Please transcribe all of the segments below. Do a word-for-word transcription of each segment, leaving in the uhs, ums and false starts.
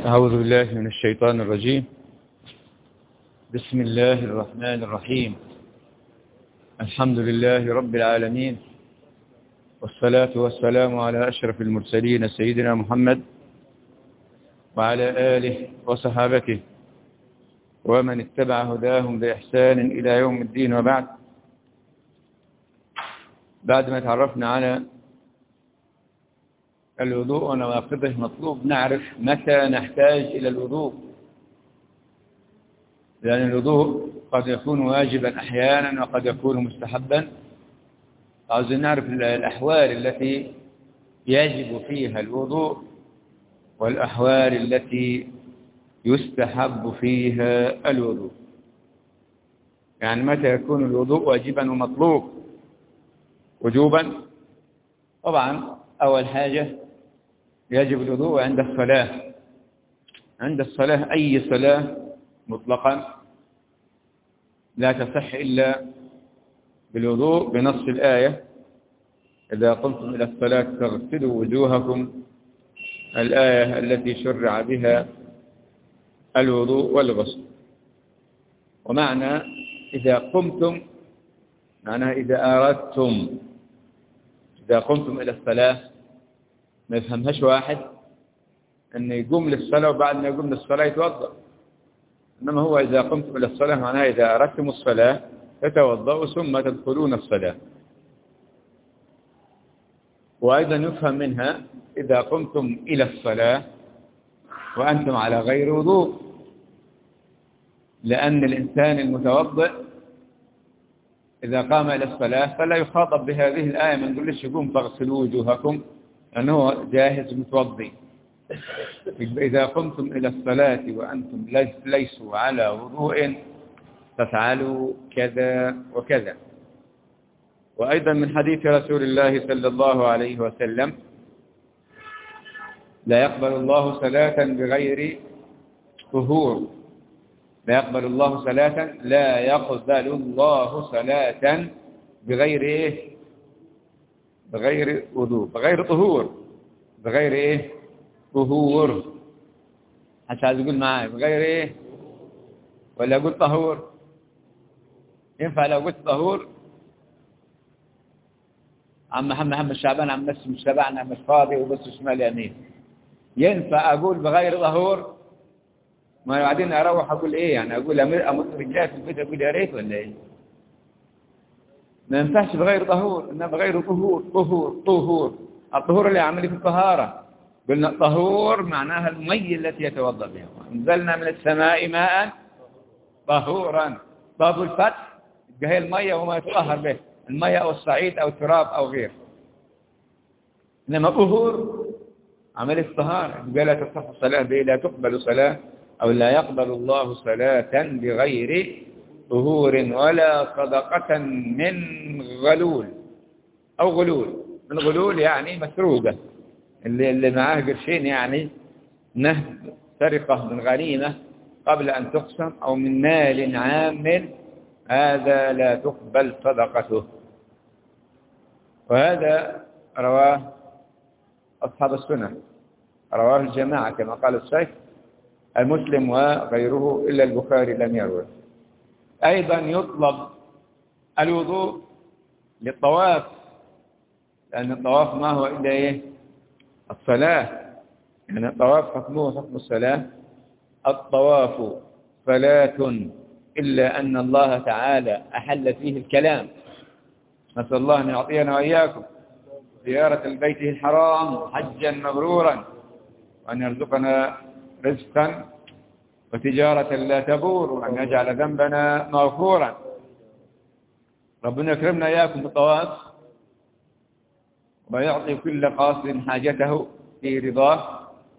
أعوذ بالله من الشيطان الرجيم. بسم الله الرحمن الرحيم. الحمد لله رب العالمين، والصلاة والسلام على أشرف المرسلين سيدنا محمد وعلى آله وصحابته ومن اتبع هداهم بإحسان إلى يوم الدين. وبعد، بعد ما تعرفنا على الوضوء ونواقضه، مطلوب نعرف متى نحتاج إلى الوضوء، لأن الوضوء قد يكون واجبا أحيانا وقد يكون مستحبا. عاوزين نعرف الأحوال التي يجب فيها الوضوء والأحوال التي يستحب فيها الوضوء. يعني متى يكون الوضوء واجبا ومطلوب وجوبا؟ طبعا أول حاجة يجب الوضوء عند الصلاة. عند الصلاة أي صلاة مطلقا لا تصح إلا بالوضوء بنص الآية: إذا قمتم إلى الصلاة فاغسلوا وجوهكم، الآية التي شرع بها الوضوء والغسل. ومعنى إذا قمتم معناها إذا أردتم. إذا قمتم إلى الصلاة ما يفهمهاش واحد أن يقوم للصلاة وبعد ما يقوم للصلاة يتوضأ، إنما هو إذا قمتم إلى الصلاة معناها إذا أردتم الصلاة تتوضأوا ثم تدخلون الصلاة. وأيضا يفهم منها إذا قمتم إلى الصلاة وأنتم على غير وضوء، لأن الإنسان المتوضئ إذا قام إلى الصلاة فلا يخاطب بهذه الآية، ما نقولش قوم فاغسلوا وجوهكم لأنه جاهز متوضئ. إذا قمتم إلى الصلاة وأنتم ليسوا على وضوء فافعلوا كذا وكذا. وأيضا من حديث رسول الله صلى الله عليه وسلم: لا يقبل الله صلاة بغير طهور. لا يقبل الله صلاة لا يقبل الله صلاة بغير إيه؟ بغير وضوء، بغير طهور، بغير إيه؟ طهور. حتى عايز يقول معايا بغير إيه؟ ولا أقول طهور؟ ينفع لو قلت طهور؟ عم محمد محمد شعبان عم بس مش تبعنا مش فاضي وبس شمال يمين. ينفع أقول بغير طهور؟ ما بعدين أروح أقول إيه يعني؟ أقول أمر رجال في البيت أقول يا ريت ولا إيه؟ ما ينفعش بغير طهور، إنما بغير طهور. طهور طهور الطهور اللي عملي في الطهارة. قلنا طهور معناها المي التي يتوضأ بها. انزلنا من السماء ماء طهورا. طاب الفتح هي المية وما يتطهر به، المية أو الصعيد أو التراب أو غيره. إنما طهور عمل الطهارة. قال لا تصح الصلاة به، لا تقبل صلاة أو لا يقبل الله صلاة بغير طهور ولا صدقة من غلول أو غلول. من غلول يعني مسروقة، اللي, اللي معاه قرشين يعني نهب سرقة من غنيمة قبل أن تقسم أو من مال عام، هذا لا تقبل صدقته. وهذا رواه أصحاب السنة، رواه الجماعة كما قال الشيخ المسلم وغيره إلا البخاري لم يروه. أيضا يطلب الوضوء للطواف، لأن الطواف ما هو إلا إيه؟ الصلاة. يعني الطواف حكمه حكم الصلاة. الطواف صلاة، إلا أن الله تعالى أحل فيه الكلام. نسأل الله أن يعطينا وإياكم زيارة البيت الحرام حجا مبرورا، وأن يرزقنا رزقا وتجارة لا تبور، وأن يجعل ذنبنا مغفورا. ربنا يكرمنا إياكم بالطواف ويعطي كل قاصد حاجته في رضاه.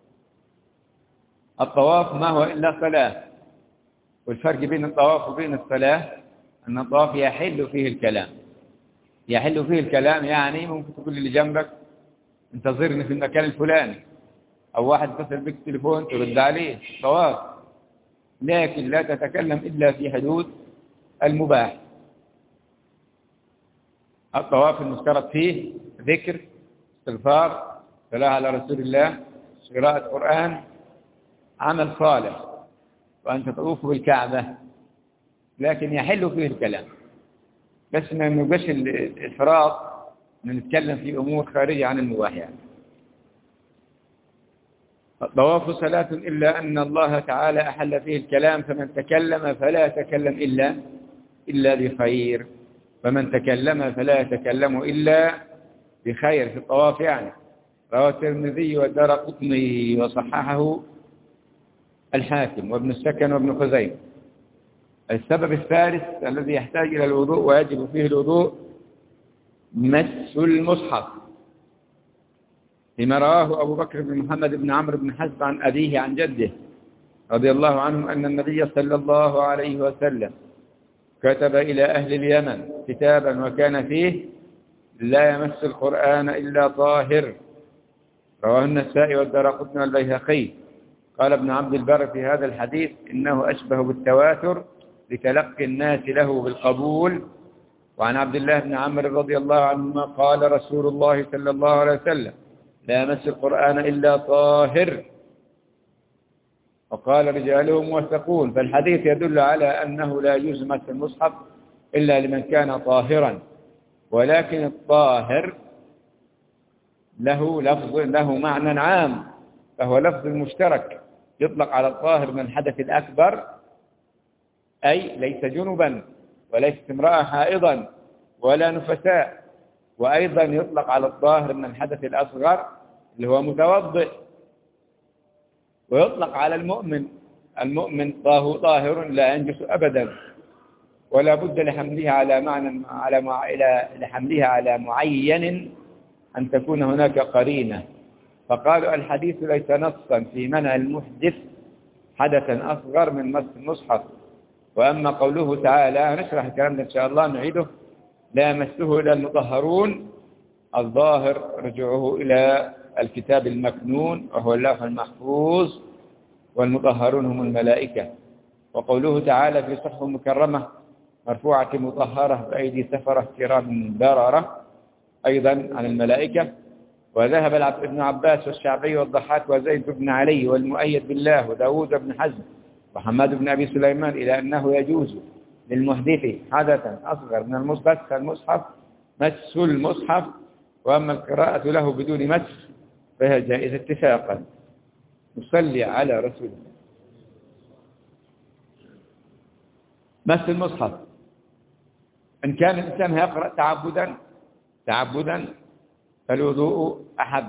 الطواف ما هو إلا صلاة، والفرق بين الطواف وبين الصلاة أن الطواف يحل فيه الكلام. يحل فيه الكلام يعني ممكن تقول اللي جنبك انتظرني في المكان الفلاني، أو واحد يتصل بك تليفون ترد عليه، طواف. لكن لا تتكلم إلا في حدود المباح. الطواف المشترط فيه ذكر، استغفار، صلاة على رسول الله، قراءة قرآن، عمل صالح وأن تطوف بالكعبة، لكن يحل فيه الكلام، بس ما نبقاش الإفراط نتكلم في أمور خارجة عن المباح يعني. الطواف صلاة إلا أن الله تعالى أحل فيه الكلام، فمن تكلم فلا يتكلم إلا إلا بخير، فمن تكلم فلا يتكلم إلا بخير في الطواف يعني. رواه الترمذي والدارقطني وصححه الحاكم وابن السكن وابن خزيمة. السبب الثالث الذي يحتاج إلى الوضوء ويجب فيه الوضوء مس المصحف، لما رواه أبو بكر بن محمد بن عمرو بن حزم عن أبيه عن جده رضي الله عنهم أن النبي صلى الله عليه وسلم كتب إلى أهل اليمن كتابا وكان فيه لا يمس القرآن إلا طاهر. رواه النسائي والدارقطني والبيهقي. قال ابن عبد البر في هذا الحديث إنه أشبه بالتواتر لتلقي الناس له بالقبول. وعن عبد الله بن عمرو رضي الله عنهما قال رسول الله صلى الله عليه وسلم لا يمس القرآن إلا طاهر، وقال رجالهم موثقون. فالحديث يدل على أنه لا يجوز مس المصحف إلا لمن كان طاهرا، ولكن الطاهر له لفظ له معنى عام، فهو لفظ مشترك يطلق على الطاهر من الحدث الأكبر، أي ليس جنبا وليست امرأة حائضا ولا نفساء، وأيضا يطلق على الطاهر من الحدث الأصغر اللي هو متوضئ، ويطلق على المؤمن. المؤمن طاهر لا ينجس أبدا، ولا بد لحملها على معنى على مع... إلى لحملها على معين أن تكون هناك قرينة. فقالوا الحديث ليس نصا في منع المحدث حدثا أصغر من مس المصحف. وأما قوله تعالى، نشرح الكلام ده إن شاء الله نعيده، لا يمسه إلا المطهرون، الظاهر رجوعه إلى الكتاب المكنون وهو اللوح المحفوظ، والمطهرون هم الملائكة. وقوله تعالى في صحف مكرمة مرفوعة مطهرة بأيدي سفرة كرام بررة أيضا عن الملائكة. وذهب ابن عباس والشعبي والضحاك وزيد بن علي والمؤيد بالله وداود بن حزم وحماد بن أبي سليمان إلى أنه يجوز للمحدث حدثا أصغر من المصحف المصحف مس المصحف، وأما القراءة له بدون مس فهي جائزة اتفاقا. نصلي على رسول الله. مس المصحف إن كان الإنسان يقرأ تعبدا تعبدا فالوضوء أحب،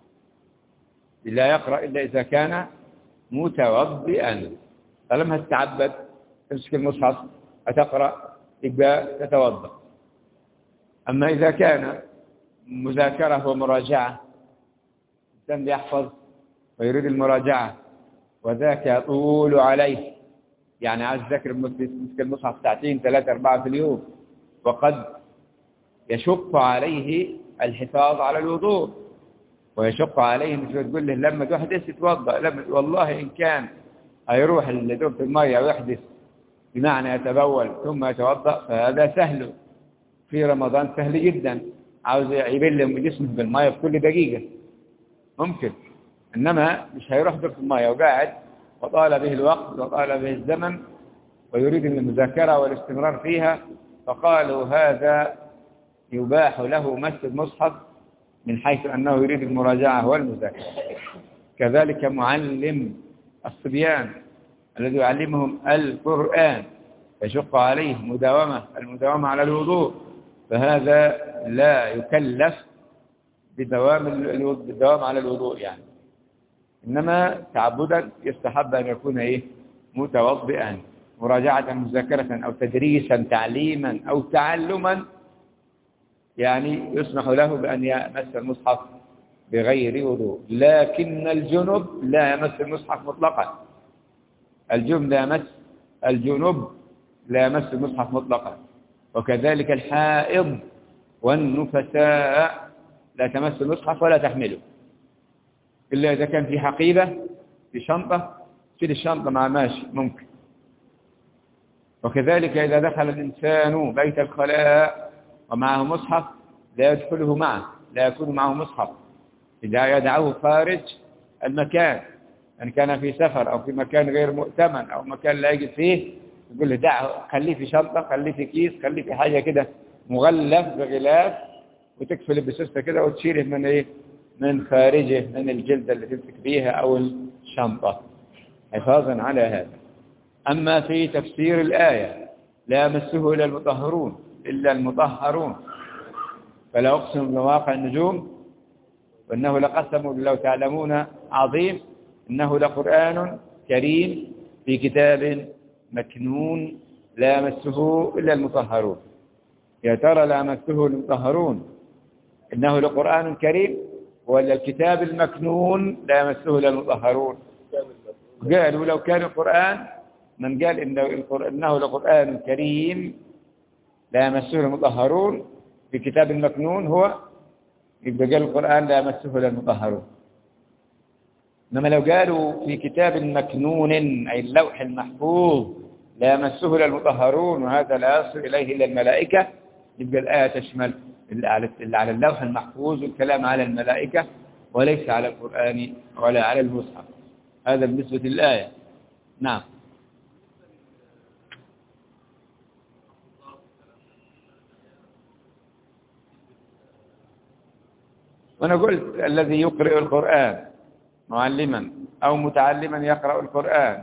لا يقرأ إلا إذا كان متوضئا. فلما تتعبد تمسك المصحف أتقرأ يبقى تتوضأ. أما إذا كان مذاكرة ومراجعة، الإنسان يحفظ ويريد المراجعة وذاك يطول عليه، يعني عايز يذاكر مسك المصحف ساعتين ثلاثة أربعة في اليوم، وقد يشق عليه الحفاظ على الوضوء ويشق عليه مش تقول له لما تحدث يتوضأ، لما والله إن كان هيروح اللي في المية ويحدث بمعنى يتبول ثم يتوضأ فهذا سهل في رمضان، سهل جدا. عاوز يبل جسمه بالمية في كل دقيقة ممكن، إنما مش هيروح في المية وقاعد وطال به الوقت وطال به الزمن ويريد المذاكرة والاستمرار فيها، فقالوا هذا يباح له مس المصحف من حيث أنه يريد المراجعة والمذاكرة. كذلك معلم الصبيان الذي يعلمهم القرآن يشق عليه مداومة المداومة على الوضوء، فهذا لا يكلف بدوام بالدوام على الوضوء يعني، إنما تعبدا يستحب أن يكون إيه متوضئا. مراجعة مذاكرة أو تدريسا تعليما أو تعلما يعني يسمح له بأن يمس المصحف بغير وضوء. لكن الجنب لا يمس المصحف مطلقا، الجنب لا يمس الجنب لا يمس المصحف مطلقا. وكذلك الحائض والنفساء لا تمس المصحف ولا تحمله إلا إذا كان في حقيبة في شنطة، شيل الشنطة مع ماشي ممكن. وكذلك إذا دخل الإنسان بيت الخلاء ومعه مصحف لا يدخله معه، لا يكون معه مصحف، إذا يدعوه خارج المكان إن كان في سفر أو في مكان غير مؤتمن أو مكان لا يجد فيه، يقول له دعه، خليه في شنطة، خليه في كيس، خليه في حاجة كده مغلف بغلاف، وتكفل بسوسته كده وتشيله من إيه؟ من خارجه، من الجلدة اللي تمسك بيها أو الشنطة، حفاظا على هذا. أما في تفسير الآية لا يمسه إلا المطهرون إلا المطهرون، فلا أقسم بمواقع النجوم وإنه لقسم لو تعلمون عظيم، إنه لقرآن كريم في كتاب مكنون لا يمسه إلا المطهرون. يا ترى لا يمسه المطهرون إنه لقرآن كريم ولا الكتاب المكنون لا يمسه إلا المطهرون؟ قالوا لو كان القرآن، من قال إنه لقرآن كريم لا يمسه المطهرون في كتاب المكنون هو يبقى قال القرآن لا يمسه إلا المطهرون. إنما لو قالوا في كتاب مكنون أي اللوح المحفوظ لا يمسه إلا المطهرون وهذا لا يصل إليه إلا الملائكة، يبقى الآية تشمل اللي على اللوح المحفوظ والكلام على الملائكة وليس على القرآن ولا على المصحف. هذا بالنسبة للآية. نعم. وأنا قلت الذي يقرأ القرآن معلما أو متعلما يقرأ القرآن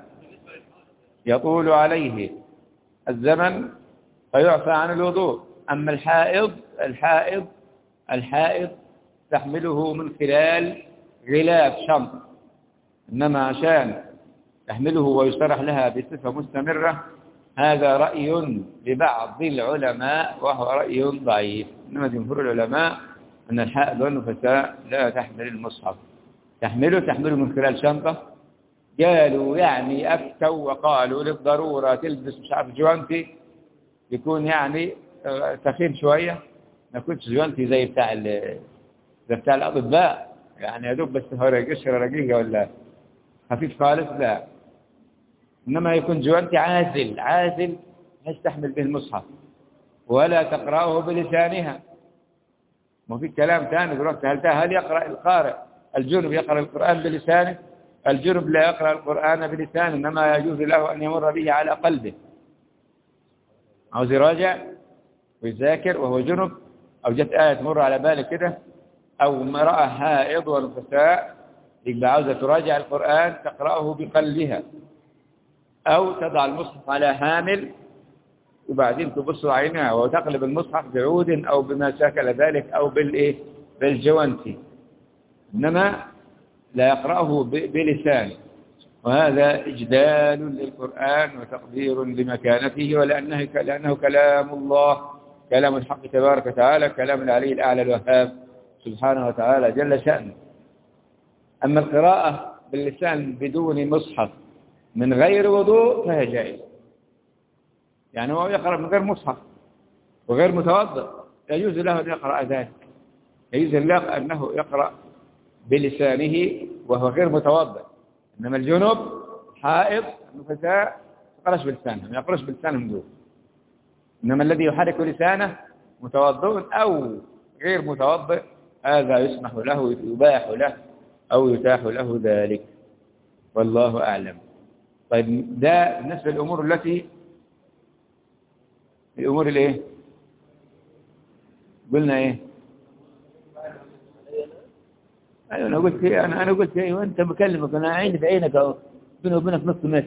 يطول عليه الزمن فيعفى عن الوضوء. أما الحائض الحائض الحائض تحمله من خلال غلاف شنط، إنما عشان تحمله ويشرح لها بصفة مستمرة هذا رأي لبعض العلماء وهو رأي ضعيف. إنما جمهور العلماء أن الحائض والنفساء لا تحمل المصحف، تحمله تحمله من خلال شنطة. قالوا يعني أفتوا وقالوا للضرورة تلبس مش عارف جوانتي يكون يعني تخين شوية، ما كنتش جوانتي زي بتاع زي بتاع الأطباء يعني يا دوب بس هو قشرة رقيقة ولا خفيف خالص، لا، إنما يكون جوانتي عازل عازل يستحمل به المصحف ولا تقرأه بلسانها. ما في كلام ثاني دلوقتي، هل هل يقرأ القارئ الجنب يقرأ القرآن بلسانه؟ الجنب لا يقرأ القرآن بلسانه، إنما يجوز له أن يمر به على قلبه، عاوز يراجع ويذاكر وهو جنب، أو جت آية تمر على بالك كده، أو امرأة حائض ونفساء يبقى عاوزة تراجع القرآن تقرأه بقلبها، أو تضع المصحف على حامل وبعدين تبص عينها وتقلب المصحف بعود أو بما شاكل ذلك أو بالإيه بالجوانتي، إنما لا يقرأه بلسانه. وهذا إجلال للقرآن وتقدير لمكانته، ولأنه لأنه كلام الله، كلام الحق تبارك وتعالى، كلام العلي الأعلى الوهاب سبحانه وتعالى جل شأنه. أما القراءة باللسان بدون مصحف من غير وضوء فهي جائزة، يعني هو يقرأ من غير مصحف وغير متوضئ يجوز له أن يقرأ ذلك، يجوز له أنه يقرأ بلسانه وهو غير متوضئ. إنما الجنوب حائض النفساء ما يقرأش بلسانه، ما يقرأش بلسانهم دول. إنما الذي يحرك لسانه متوضئ أو غير متوضئ هذا يسمح له يباح له أو يتاح له ذلك، والله أعلم. طيب ده بالنسبة للأمور التي الأمور الإيه قلنا إيه؟ أيوة أنا قلت إيه أنا أنا قلت إيه وأنت بكلمك أنا عيني في عينك أهو بيني وبينك نص متر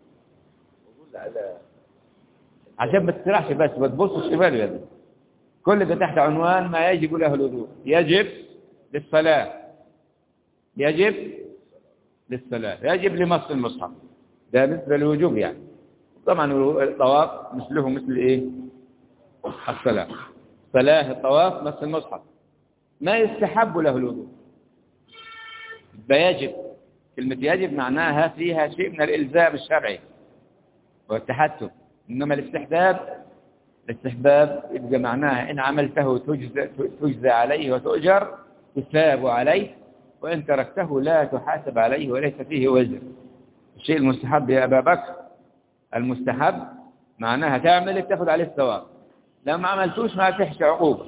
عشان ما تسرحش بس ما تبصش شمال يا ابني. كل ده تحت عنوان ما يجب له الوضوء. يجب للصلاة، يجب للصلاة، يجب لمس المصحف، ده بالنسبة للوجوب يعني. طبعا الطواف مثله مثل إيه الصلاة، صلاة الطواف مس المصحف، ما يستحب له الوضوء. يجب، كلمة يجب معناها فيها شيء من الإلزام الشرعي والتحتم، إنما الاستحباب الاستحباب يبقى معناها إن عملته تجزى, تجزى عليه وتؤجر تثاب عليه، وإن تركته لا تحاسب عليه وليس فيه وزر. الشيء المستحب يا أبا بكر المستحب معناها تعمل تاخذ عليه الثواب، لو ما عملتوش ما تحش عقوبة.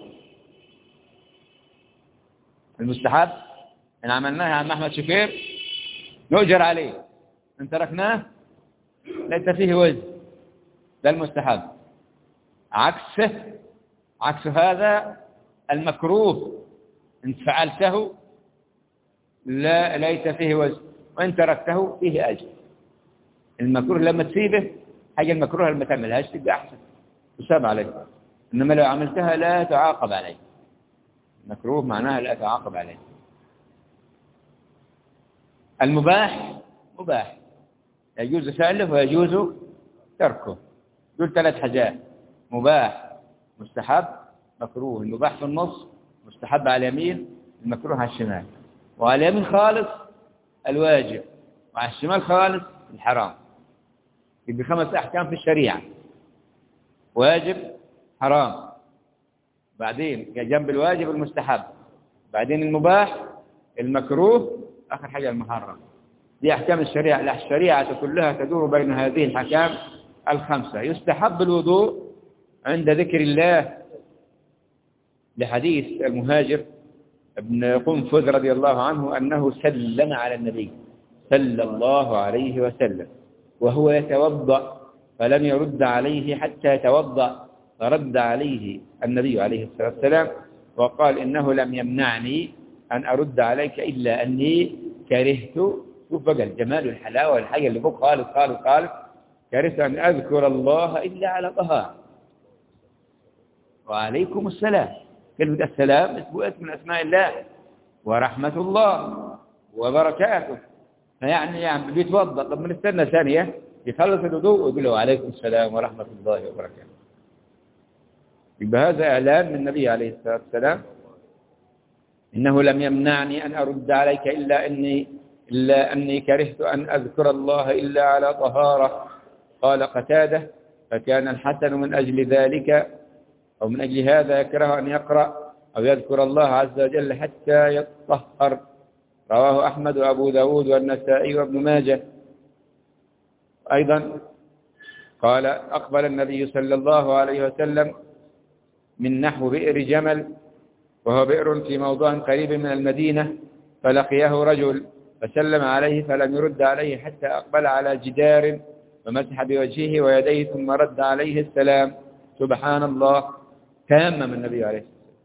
المستحب إن عملناها عن أحمد شكير نؤجر عليه، إن تركناه ليس فيه وزن، ده المستحب. عكسه عكس هذا المكروه، إن فعلته لا ليس فيه وزن، وإن تركته فيه أجر. المكروه لما تسيبه، حاجة المكروه لما تعملهاش تبقى أحسن، تساب عليك، إنما لو عملتها لا تعاقب عليك. المكروه معناها لا تعاقب عليك. المباح مباح، يجوز فعله ويجوز تركه. دول ثلاث حاجات: مباح، مستحب، مكروه. المباح في النص، مستحب على اليمين، المكروه على الشمال. وعلى اليمين خالص الواجب، وعلى الشمال خالص الحرام. يبقى خمس أحكام في الشريعة: واجب، حرام، بعدين جنب الواجب المستحب، بعدين المباح، المكروه، آخر حاجة المحرم. دي أحكام الشريعة. الشريعة كلها تدور بين هذه الأحكام الخمسة. يستحب الوضوء عند ذكر الله، لحديث المهاجر ابن قنفذ رضي الله عنه أنه سلم على النبي صلى الله عليه وسلم وهو يتوضأ، فلم يرد عليه حتى يتوضأ، فرد عليه النبي عليه الصلاة والسلام وقال: إنه لم يمنعني أن أرد عليك إلا أني كرهت. شوف بقى الجمال والحلاوة والحاجة اللي فوق خالص خالص خالص: كرهت أن أذكر الله إلا على طهارة. وعليكم السلام، كلمة السلام اسم من أسماء الله، ورحمة الله وبركاته. فيعني يعني بيتوضأ، طب من استنى ثانية يخلص الوضوء ويقول له: عليكم السلام ورحمة الله وبركاته. يبقى هذا إعلان من النبي عليه الصلاة والسلام: إنه لم يمنعني أن أرد عليك إلا أني إلا أني كرهت أن أذكر الله إلا على طهارة. قال قتادة: فكان الحسن من أجل ذلك أو من أجل هذا يكره أن يقرأ أو يذكر الله عز وجل حتى يطهر. رواه أحمد وأبو داود والنسائي وابن ماجه. أيضا قال: أقبل النبي صلى الله عليه وسلم من نحو بئر جمل، وهو بئر في موضع قريب من المدينة، فلقيه رجل فسلم عليه فلم يرد عليه حتى أقبل على جدار فمسح بوجهه ويديه ثم رد عليه السلام. سبحان الله. تيمم النبي عليه الصلاة والسلام.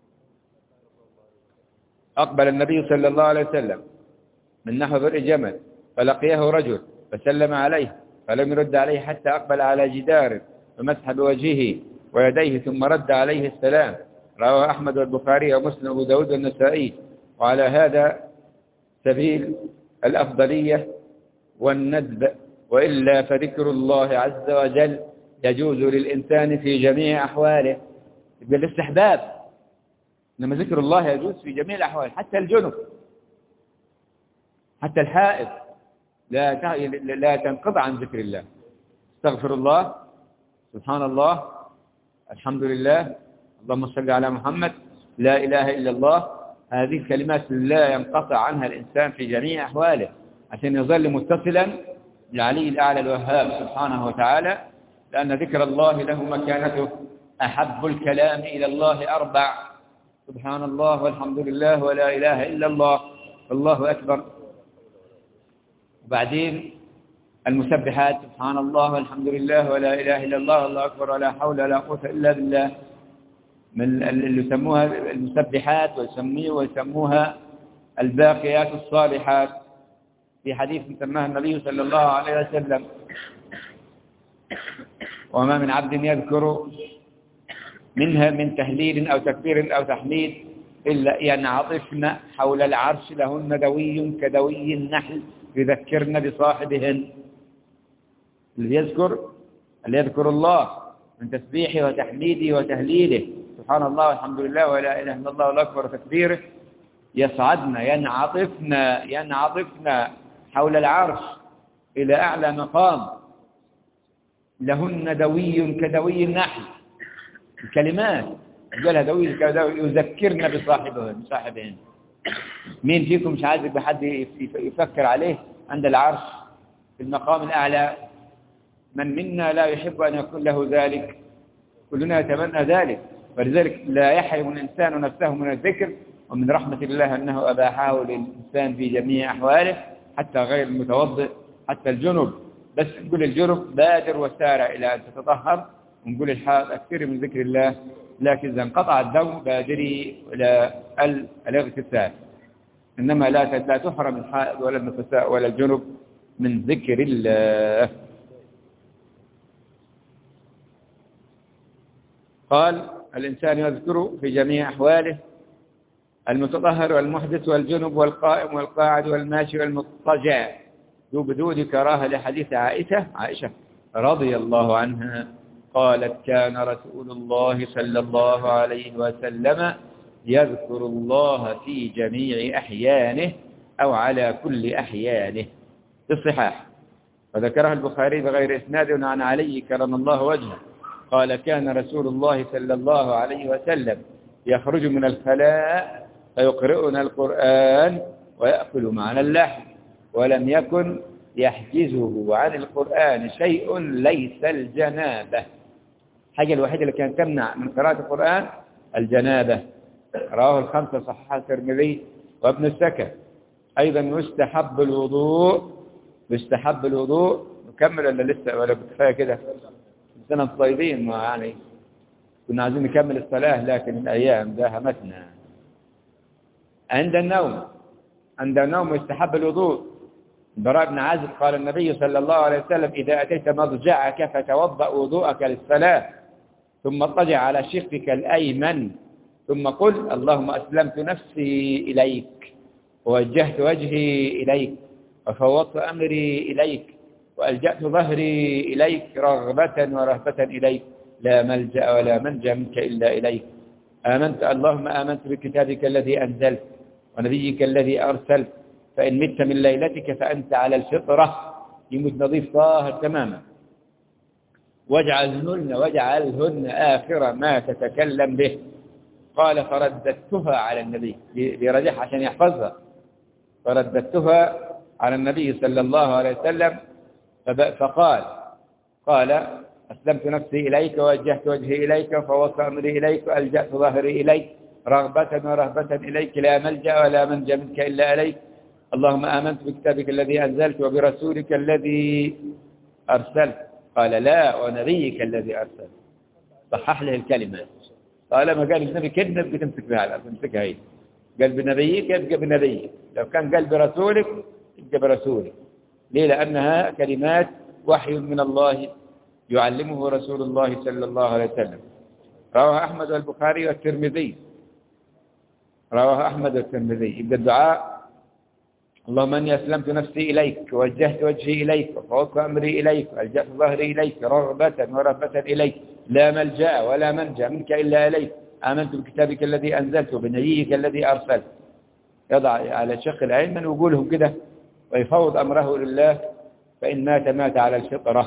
أقبل النبي صلى الله عليه وسلم من نحو بئر جمل، فلقيه رجل فسلم عليه فلم يرد عليه حتى أقبل على جدار فمسح بوجهه ويديه ثم رد عليه السلام. رواه أحمد والبخاري ومسلم وأبو داود والنسائي. وعلى هذا سبيل الأفضلية والندب، وإلا فذكر الله عز وجل يجوز للإنسان في جميع أحواله. يبقى الاستحباب، إنما ذكر الله يجوز في جميع الأحوال، حتى الجنب، حتى الحائض لا لا تنقطع عن ذكر الله. استغفر الله، سبحان الله، الحمد لله، اللهم صل على محمد، لا إله إلا الله. هذه الكلمات لا ينقطع عنها الإنسان في جميع أحواله، عشان يظل متصلا بالعلي الأعلى الوهاب سبحانه وتعالى، لأن ذكر الله له مكانته. أحب الكلام إلى الله أربع: سبحان الله والحمد لله ولا إله إلا الله والله أكبر. وبعدين المسبحات: سبحان الله والحمد لله ولا إله إلا الله والله أكبر ولا حول ولا قوة إلا بالله. من اللي يسموها المسبحات ويسميه ويسموها الباقيات الصالحات، في حديث سماها النبي صلى الله عليه وسلم: وما من عبد يذكر منها من تهليل أو تكبير أو تحميد إلا ينعطفن حول العرش لهن دوي كدوي النحل يذكرن بصاحبهن. اللي يذكر اللي يذكر الله من تسبيحه وتحميده وتهليله، سبحان الله والحمد لله ولا إله إلا الله والله أكبر وتكبيره، يصعدن ينعطفن ينعطفن حول العرش إلى أعلى مقام، لهن دوي كدوي النحل. الكلمات قالها دوي كدوي يذكرن بصاحبهن بصاحبهن. مين فيكم مش عايز بحد يفكر عليه عند العرش في المقام الأعلى؟ من منا لا يحب أن يكون له ذلك؟ كلنا يتمنى ذلك. ولذلك لا يحرم الإنسان نفسه من الذكر، ومن رحمة الله أنه أباحه للإنسان في جميع أحواله، حتى غير المتوضئ، حتى الجنب. بس نقول الجنب بادر وسارع إلى أن تتطهر، ونقول الحائض أكثر من ذكر الله، لكن إذا انقطع الدم بادري إلى الاغتسال. إنما لا لا تحرم الحائض ولا النفساء ولا الجنب من ذكر الله. قال الإنسان يذكر في جميع أحواله، المتطهر والمحدث والجنب والقائم والقاعد والماشي والمضطجع، ذو بدون كراهة لحديث عائشة عائشة رضي الله عنها قالت كان رسول الله صلى الله عليه وسلم يذكر الله في جميع أحيانه أو على كل أحيانه في الصحاح. وذكرها البخاري بغير إسناد عن علي كرم الله وجهه قال كان رسول الله صلى الله عليه وسلم يخرج من الخلاء فيقرئنا القرآن ويأكل معنا اللحم، ولم يكن يحجزه عن القرآن شيء ليس الجنابة. الحاجة الوحيدة اللي كانت تمنع من قراءة القرآن الجنابة. رواه الخمسة صححه الترمذي وابن السكن. أيضا يستحب الوضوء، يستحب الوضوء. نكمل ولا لسه ولا كفاية كده؟ سنة طيبين، ما يعني كنا عايزين نكمل الصلاة لكن الأيام داهمتنا. عند النوم، عند النوم يستحب الوضوء. براء بن عازب قال النبي صلى الله عليه وسلم إذا أتيت مضجعك فتوضأ وضوءك للصلاة ثم اضطجع على شقك الأيمن ثم قل اللهم أسلمت نفسي إليك ووجهت وجهي إليك وفوضت أمري إليك وألجأت ظهري إليك رغبة ورهبة إليك لا ملجأ ولا منجا منك إلا إليك. آمنت اللهم آمنت بكتابك الذي أنزلت ونبيك الذي أرسلت، فإن مت من ليلتك فأنت على الفطرة، يموت نظيف طاهر تماما. واجعلهن واجعلهن آخر ما تتكلم به. قال فرددتها على النبي، بيرجح عشان يحفظها، فرددتها على النبي صلى الله عليه وسلم فقال قال أسلمت نفسي إليك ووجهت وجهي إليك وفوضت أمري إليك وألجأت ظهري إليك رغبة ورهبة إليك لا ملجأ ولا منجا منك إلا إليك. اللهم آمنت بكتابك الذي أنزلت وبرسولك الذي أرسلت. قال لا ونبيك الذي أرسلت. صحح له الكلمة. طالما قال النبي كذب بتمسك بها، تمسكها هي. قال بنبيك يبقى بنبيك، لو كان قال برسولك يبقى برسولك. ليه؟ لأنها كلمات وحي من الله يعلمه رسول الله صلى الله عليه وسلم. رواه أحمد والبخاري والترمذي. رواه أحمد والترمذي. يبقى الدعاء اللهم أني أسلمت نفسي إليك ووجهت وجهي إليك وفوضت أمري إليك وألجأت ظهري إليك رغبة ورهبة إليك لا ملجأ ولا منجا منك إلا إليك. آمنت بكتابك الذي أنزلت وبنبيك الذي أرسلت. يضع على الشق الأيمن ويقولهم كده ويفوض أمره لله، فإن مات مات على الفطرة.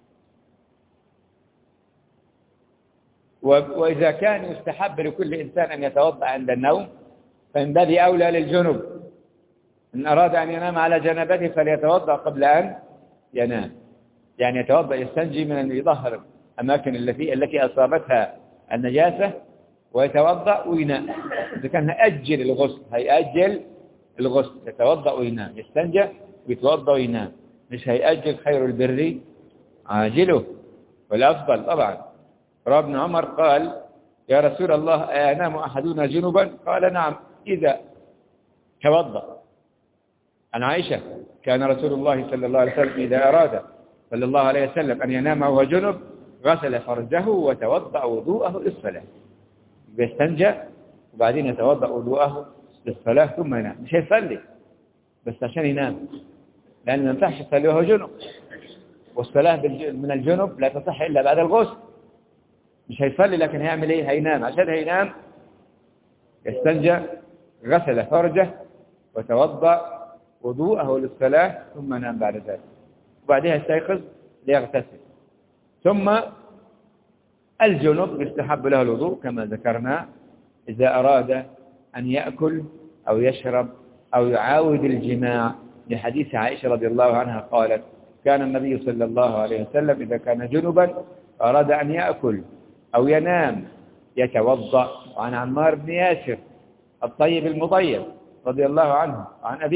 وإذا كان يستحب لكل إنسان أن يتوضأ عند النوم فإن باب أولى للجنب. إن أراد أن ينام على جنبته فليتوضأ قبل أن ينام، يعني يتوضأ يستنجي من أن يظهر أماكن التي التي أصابتها النجاسة ويتوضأ وينام. إذا كان هيأجل الغسل هيأجل الغسل يتوضأ وينام، يستنجى ويتوضأ وينام، مش هيأجل. خير البر عاجله والأفضل طبعا. رواه ابن عمر قال يا رسول الله أينام أحدنا جنبا؟ قال نعم إذا توضأ. عن عائشة كان رسول الله صلى الله عليه وسلم إذا أراد صلى الله عليه وسلم أن ينام وهو جنب غسل فرجه وتوضأ وضوءه للصلاة. يستنجى وبعدين يتوضأ وضوءه للصلاة ثم ينام. مش هيصلي بس عشان ينام، لأن ما ينفعش يصلي وهو جنب، والصلاة من الجنب لا تصح إلا بعد الغسل. مش هيصلي لكن هيعمل إيه؟ هينام. عشان هينام يستنجى غسل فرجه وتوضأ وضوءه للصلاة ثم نام بعد ذلك، وبعدها يستيقظ ليغتسل. ثم الجنب يستحب له الوضوء كما ذكرنا إذا أراد أن يأكل أو يشرب أو يعاود الجماع، لحديث عائشة رضي الله عنها قالت كان النبي صلى الله عليه وسلم إذا كان جنبا أراد أن يأكل أو ينام يتوضأ. وعن عمار بن ياسر الطيب المطيب رضي الله عنه عن أبيه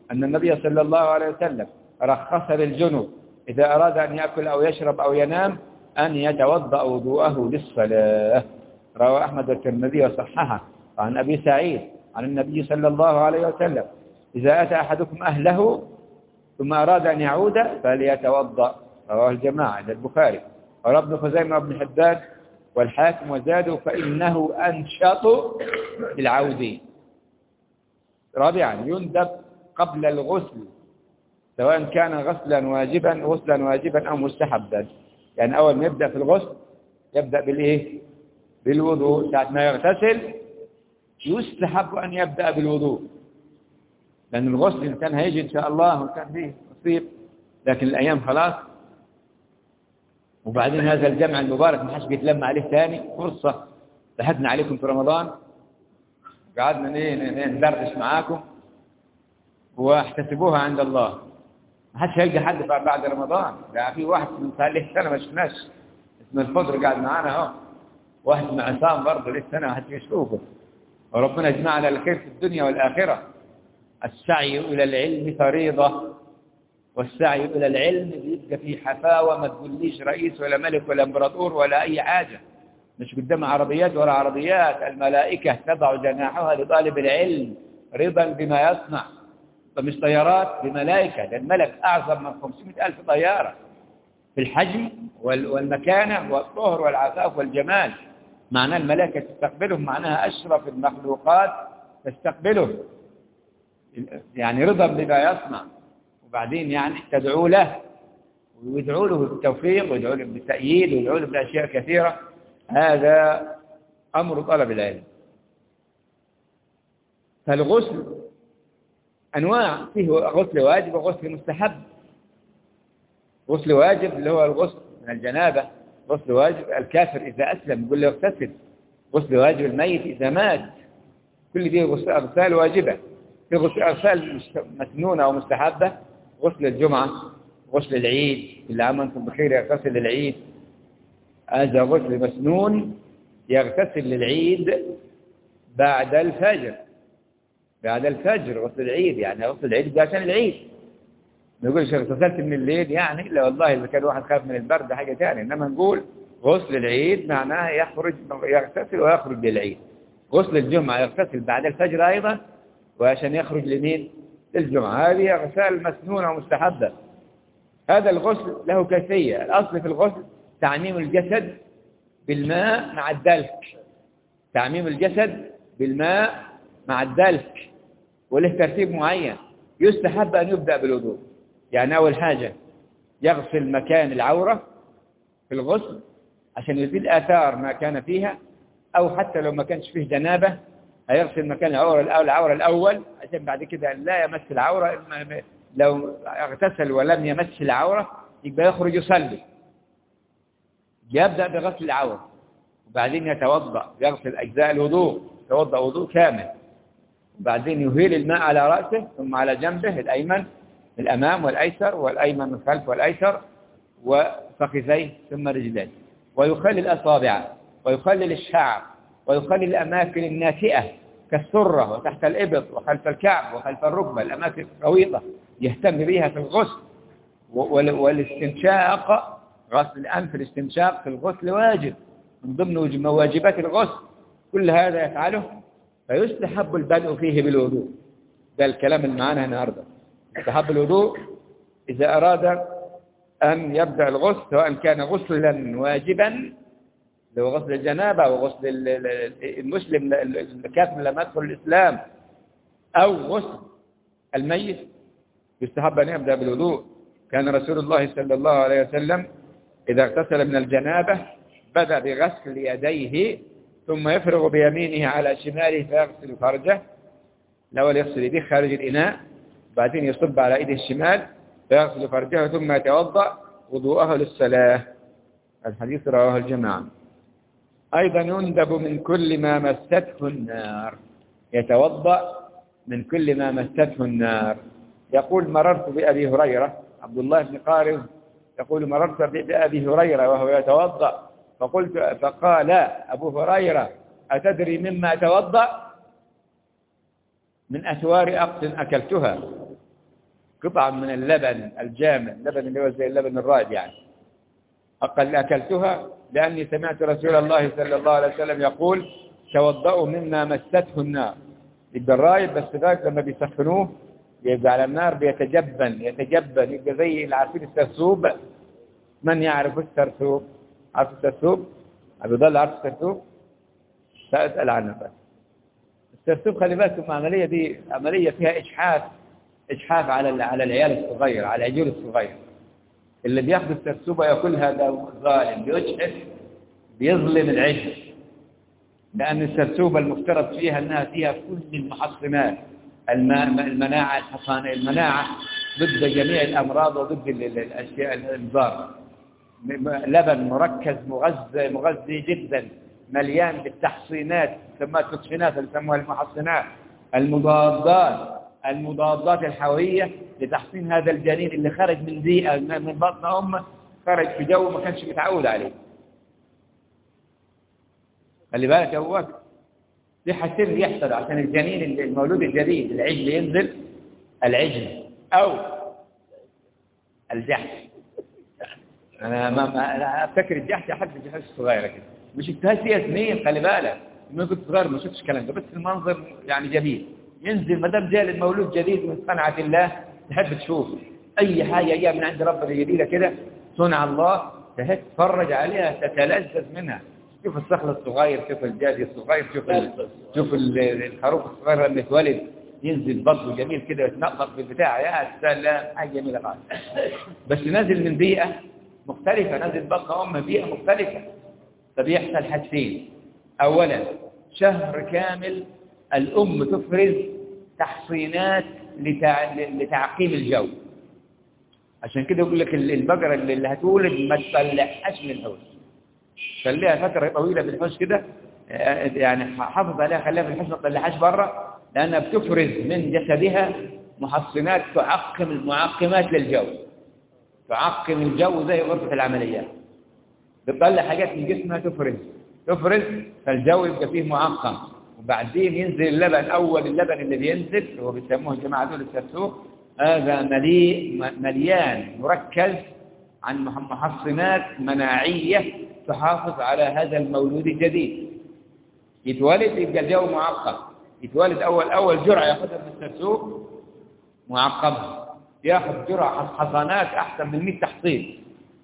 أن النبي صلى الله عليه وسلم رخص للجنوب إذا أراد أن يأكل أو يشرب أو ينام أن يتوضأ وضوءه للصلاة. رواه أحمد والترمذي وصححه عن أبي سعيد عن النبي صلى الله عليه وسلم: إذا أتى أحدكم أهله ثم أراد أن يعود فليتوضأ. رواه الجماعة إلى البخاري. وروى ابن خزيمة وابن حبان والحاكم وزادوا: فإنه أنشط للعود. رابعا يندب قبل الغسل سواء كان غسلا واجبا غسلا واجبا أو مستحبا. يعني أول ما يبدأ في الغسل يبدأ بالإيه؟ بالوضوء. ساعة ما يغتسل يستحب أن يبدأ بالوضوء، لأن الغسل إن كان هيجي إن شاء الله وكان فيه نصيب، لكن الأيام خلاص. وبعدين هذا الجمع المبارك ما حدش بيتلم عليه ثاني، فرصة لحقنا عليكم في رمضان، قعدنا ندردش معاكم واحتسبوها عند الله. ما حدش هيلقى حد بعد رمضان. لا، في واحد من ثالث سنة ما شفناش اسمه الفضل قاعد معانا اهو، واحد مع عصام برضه لسه سنة ما حدش يشوفه. وربنا يجمعنا على الخير في الدنيا والآخرة. السعي إلى العلم فريضة، والسعي إلى العلم بيبقى فيه حفاوة، ما تقوليش رئيس ولا ملك ولا امبراطور ولا أي حاجة، مش قدام عربيات ولا عربيات. الملائكة تضع جناحها لطالب العلم رضا بما يصنع، فمش طيارات بملائكة، لأن الملك أعظم من خمسمائة ألف طيارة في الحجم والمكانة والطهر والعفاف والجمال. معناه الملائكة تستقبله، معناها أشرف المخلوقات تستقبله، يعني رضا بما يصنع. وبعدين يعني تدعو له ويدعو له بالتوفيق ويدعو له بالتأييد ويدعو له بأشياء كثيرة. هذا أمر طلب العلم. فالغسل أنواع، فيه غسل واجب وغسل مستحب. غسل واجب اللي هو الغسل من الجنابة، غسل واجب الكافر إذا أسلم يقول له اغتسل، غسل واجب الميت إذا مات، كل دي أغسال واجبة. في غسل أغسال مسنونة أو مستحبة: غسل الجمعة، غسل العيد، كل عام وأنتم بخير، يغتسل للعيد. هذا غسل مسنون، يغتسل للعيد بعد الفجر. بعد الفجر غسل العيد، يعني غسل العيد ده عشان العيد. ما نقولش اغتسلت من الليل يعني، لا والله إذا كان واحد خاف من البرد حاجة ثانية، إنما نقول غسل العيد معناه يخرج يغتسل ويخرج للعيد. غسل الجمعة يغتسل بعد الفجر أيضا، وعشان يخرج لمين؟ للجمعة. هذه أغسال مسنونة ومستحبة. هذا الغسل له كيفية. الأصل في الغسل تعميم الجسد بالماء مع الدلك، تعميم الجسد بالماء مع الدلك، وله ترتيب معين. يستحب أن يبدأ بالوضوء. يعني أول حاجة يغسل مكان العورة في الغسل عشان يزيل آثار ما كان فيها، أو حتى لو ما كانش فيه جنابة هيغسل مكان العورة الأول, العورة الأول عشان بعد كده لا يمس العورة. لو اغتسل ولم يمس العورة يبقى يخرج يصلي. يبدأ بغسل العورة وبعدين يتوضأ، يغسل أجزاء الوضوء، يتوضأ وضوء كامل، وبعدين يهيل الماء على رأسه ثم على جنبه الأيمن الأمام والأيسر، والأيمن من الخلف والأيسر، وفخذيه ثم رجليه، ويخلل الأصابع ويخلل الشعر ويخلل الأماكن الناتئة كالسرة وتحت الإبط وخلف الكعب وخلف الركبة، الأماكن الطويلة يهتم بها في الغسل. والاستنشاق، غسل الأنف، الاستنشاق في الغسل واجب من ضمن واجبات الغسل. كل هذا يفعله، فيستحب البدء فيه بالوضوء. ده الكلام اللي معانا النهارده. يستحب الوضوء إذا أراد أن يبدأ الغسل، سواء كان غسلا واجبا لو غسل الجنابة أو غسل المسلم الكافر لما يدخل الإسلام، أو غسل الميت، يستحب أن يبدأ بالوضوء. كان رسول الله صلى الله عليه وسلم إذا اغتسل من الجنابة بدأ بغسل يديه ثم يفرغ بيمينه على شماله فيغسل فرجه. الأول يغسل يديه خارج الإناء، بعدين يصب على يده الشمال فيغسل فرجه ثم يتوضأ وضوءه للصلاة. الحديث رواه الجماعة. أيضا يندب من كل ما مسته النار، يتوضأ من كل ما مسته النار. يقول: مررت بأبي هريرة، عبد الله بن قارئ يقول: مررت بأبي هريرة وهو يتوضأ فقلت فقال أبو هريرة: أتدري مما توضأ؟ من أثوار أقط أكلتها. قطعة من اللبن الجامد، اللبن اللي هو زي اللبن الرايب يعني، أقل أكلتها لأني سمعت رسول الله صلى الله عليه وسلم يقول توضأوا مما مسته النار. يبقى الرايب بس ذاك لما بيسخنوه يبقى على النار بيتجبن يتجبن يبقى زي العارفين السرسوب. من يعرف السرسوب؟ عارف السرسوب؟ أبي ضل عارف السرسوب؟ سأسأل عنه بس. السرسوب خلي بالكم العملية دي عملية فيها إجحاف إجحاف على على العيال الصغير، على العجول الصغير. اللي بياخذ السرسوبة ياكلها ده ظالم، بيجحف بيظلم العجل، لأن السرسوبة المفترض فيها أنها فيها كل المحصنات، المناعة الحصانة، المناعة ضد جميع الأمراض وضد الأشياء الضارة. لبن مركز مغذي مغذي جدا، مليان بالتحصينات، تسمى التوكسينات اللي يسموها المحصنات، المضادات المضادات الحيوية لتحصين هذا الجنين اللي خرج من بيئة من بطن أمه، خرج في جو ما كانش متعود عليه. خلي بالك يا أبو بكر، دي حسين يحصل عشان الجنين المولود الجديد العجل ينزل، العجل أو الجحش. أنا ما ما أفتكر الجحش أحد الجحش الصغيرة كده، مش التهسية سنين. خلي بالك ما كنت صغير ما شفتش الكلام ده، بس المنظر يعني جميل. ينزل ما دام جاء المولود جديد من صنعة الله تحب تشوفه، أي حاجة جاء من عند ربنا جديدة كده صنع الله تحب تتفرج عليها تتلذذ منها. شوف الصخل الصغير، شوف الجادي الصغير، شوف ال... شوف الخروف الصغير لما يتولد ينزل بطنه جميل كده ويتنقط في البتاع، يا سلام حاجة جميلة خالص. بس نازل من بيئة مختلفة، نازل بطن أمه بيئة مختلفة، فبيحصل حاجتين. أولا شهر كامل الأم تفرز تحصينات لتع... لتعقيم الجو. عشان كده يقول لك البقرة اللي هتولد ما تطلعهاش من الحوش، خليها فترة طويلة في الحوش كده، يعني حافظ عليها، خليها في الحوش ما تطلعهاش بره، لأنها بتفرز من جسدها محصنات تعقم المعقمات للجو، تعقم الجو زي غرفة العمليات، بتطلع حاجات من جسمها تفرز تفرز فالجو يبقى فيه معقم. وبعدين ينزل اللبن، أول اللبن اللي بينزل هو بيسموه الجماعة دول السرسوب، هذا مليء مليان مركز عن محصنات مناعية تحافظ على هذا المولود الجديد. يتولد يبقى الجو معقم، يتولد أول أول جرعة يأخذها من السرسوب معقمة، يأخذ جرعة حصانات أحسن من مئة تحصين.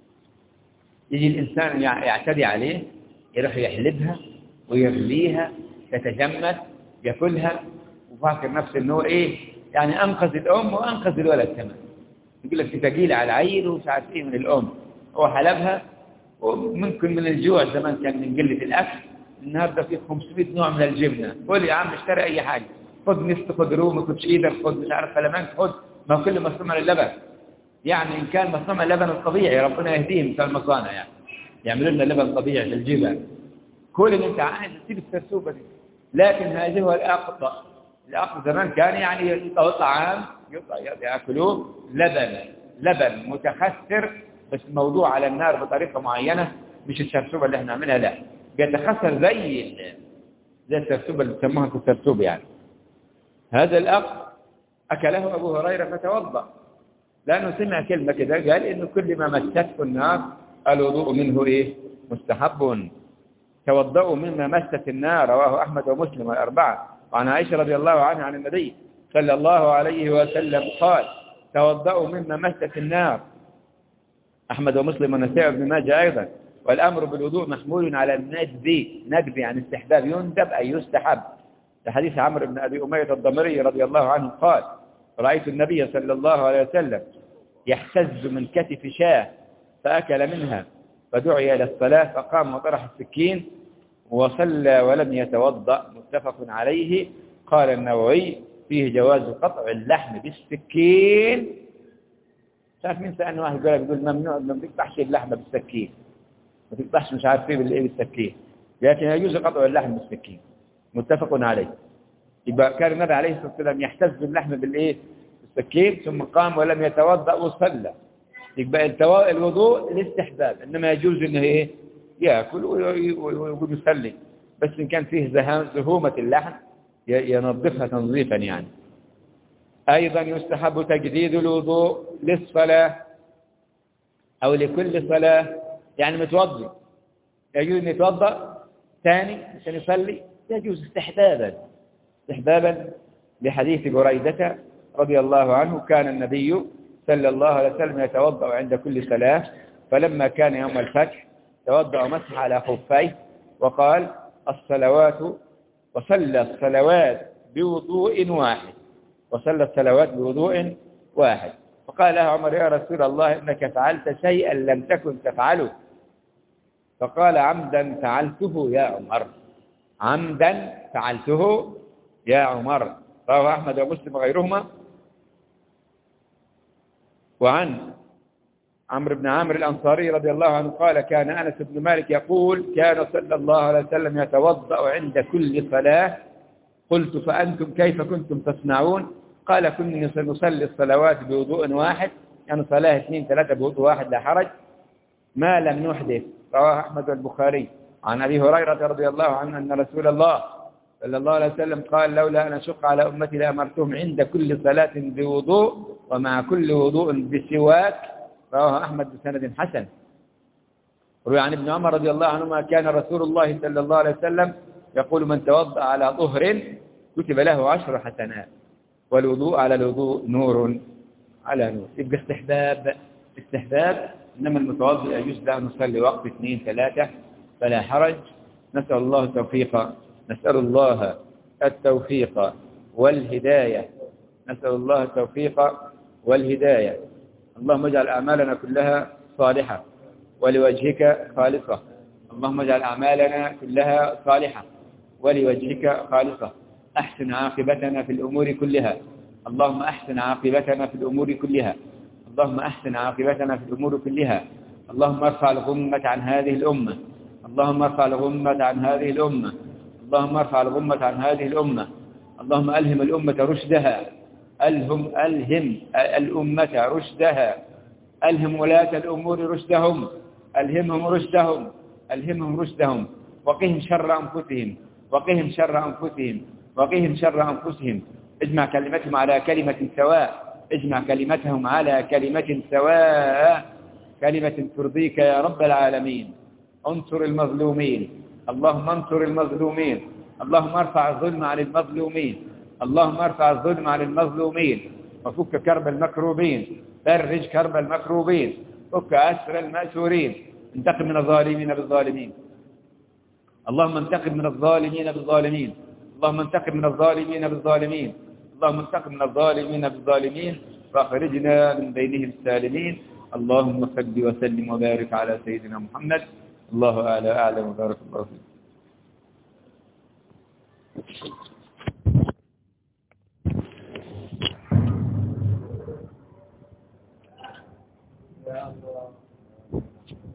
يجي الإنسان يعتدي عليه، يروح يحلبها ويغليها تتجمد يأكلها وفاكر نفسه إنه إيه يعني أنقذ الأم وأنقذ الولد كمان. يقول لك تثقيل على العيل وساعات إيه من الأم، هو حلبها وممكن من الجوع، زمان كان من قلة الأكل، النهارده في خمسمائة نوع من الجبنة، قول يا عم اشتري أي حاجة، خد نصف، خد رومي، خد شيدر، خد مش عارف فلامنك، خد ما كل مصنع اللبن. يعني إن كان مصنع اللبن الطبيعي ربنا يهديهم مثل المصانع يعني يعملوا لنا لبن طبيعي في الجبن، كل اللي انت عايز تسيب السرسوبة دي. لكن هذه هو الأقطع. الأقطع زمان كان يعني يطلعوا طعام يأكلوه لبن لبن متخثر، بس الموضوع على النار بطريقة معينة، مش السرسوبة اللي احنا عاملها، لا بيتخثر زي زي السرسوبة اللي بيسموها السرسوبة يعني. هذا الأقطع أكله أبو هريرة فتوضأ، لأنه سمع كلمة كده قال إنه كل ما مسته النار الوضوء منه إيه مستحب. توضأوا مما مست النار، رواه أحمد ومسلم والأربعة. وعن عائشة رضي الله عنها عن النبي صلى الله عليه وسلم قال توضأوا مما مست النار، أحمد ومسلم والنسائي وابن ماجه أيضا. والأمر بالوضوء محمول على الندب، ندب يعني استحباب، يندب أي يستحب. لحديث عمرو بن أبي أمية الضمري رضي الله عنه قال رأيت النبي صلى الله عليه وسلم يحتز من كتف شاة فأكل منها، فدعي إلى الصلاة فقام وطرح السكين وصلى ولم يتوضأ، متفق عليه. قال النووي فيه جواز قطع اللحم بالسكين. شايف مين سألني واحد قال بيقول ممنوع ما بتقطعش اللحم بالسكين، ما تقطعش مش عارف ايه بالايه بالسكين، لكن يجوز قطع اللحم بالسكين، متفق عليه. يبقى كان النبي عليه الصلاة والسلام يحتز باللحم بالايه بالسكين ثم قام ولم يتوضأ وصلى. يبقى الوضوء الاستحباب، انما يجوز انه ايه ياكل ويقول يصلي، بس ان كان فيه زهومة اللحم ينظفها تنظيفا يعني. أيضا يستحب تجديد الوضوء للصلاة أو لكل صلاة، يعني متوضي يجوز أن يتوضأ ثاني عشان يصلي، يجوز استحبابا استحبابا لحديث بريدة رضي الله عنه كان النبي صلى الله عليه وسلم يتوضأ عند كل صلاة، فلما كان يوم الفتح توضأ ومسح على خفيه وقال الصلوات وصلى الصلوات بوضوء واحد وصلى الصلوات بوضوء واحد. فقال له عمر يا رسول الله إنك فعلت شيئا لم تكن تفعله، فقال عمدا فعلته يا عمر، عمدا فعلته يا عمر. رواه أحمد ومسلم وغيرهما. وعن عمرو بن عامر الأنصاري رضي الله عنه قال كان أنس بن مالك يقول كان صلى الله عليه وسلم يتوضأ عند كل صلاة. قلت فأنتم كيف كنتم تصنعون؟ قال كنا نصلي الصلوات بوضوء واحد، يعني صلاة اثنين ثلاثة بوضوء واحد لا حرج ما لم نحدث. رواه أحمد والبخاري. عن أبي هريرة رضي الله عنه أن رسول الله صلى الله عليه وسلم قال لولا أن أشق على أمتي لأمرتهم عند كل صلاة بوضوء ومع كل وضوء بسواك. رواه أحمد بسند حسن. روي عن ابن عمر رضي الله عنهما كان رسول الله صلى الله عليه وسلم يقول من توضأ على ظهر كتب له عشر حسنات والوضوء على الوضوء نور على نور. يبقى استحباب استحباب إنما المتوضئ يجوز له نصلي وقت اثنين ثلاثة فلا حرج. نسأل الله التوفيق نسأل الله التوفيق والهداية نسأل الله التوفيق والهداية. اللهم اجعل أعمالنا كلها صالحة ولوجهك خالصة. اللهم اجعل أعمالنا كلها صالحة ولوجهك خالصة. أحسن عاقبتنا في الأمور كلها. اللهم أحسن عاقبتنا في الأمور كلها. اللهم أحسن عاقبتنا في الأمور كلها. اللهم ارفع الغمة عن هذه الأمة. اللهم ارفع الغمة عن هذه الأمة. اللهم ارفع الغمة عن هذه الأمة. اللهم ألهم الأمة رشدها. ألهم ألهم الأمة رشدها. ألهم ولاة الأمور رشدهم. ألهمهم رشدهم. ألهمهم رشدهم. وقهم شر أنفسهم. وقهم شر أنفسهم. وقهم شر أنفسهم. اجمع كلمتهم على كلمة سواء. اجمع كلمتهم على كلمة سواء كلمة ترضيك يا رب العالمين. انصر المظلومين. اللهم انصر المظلومين. اللهم ارفع الظلم عن المظلومين. اللهم ارفع الظلم عن المظلومين وفك كرب المكروبين. فرج كرب المكروبين. فك أسر المأسورين. انتقم من الظالمين بالظالمين. اللهم انتقم من الظالمين بالظالمين. اللهم انتقم من الظالمين بالظالمين. اللهم انتقم من الظالمين بالظالمين فاخرجنا من بينهم السالمين. اللهم صل وسلم وبارك على سيدنا محمد. الله أعلى أعلم وبارك الله فيك. يا الله.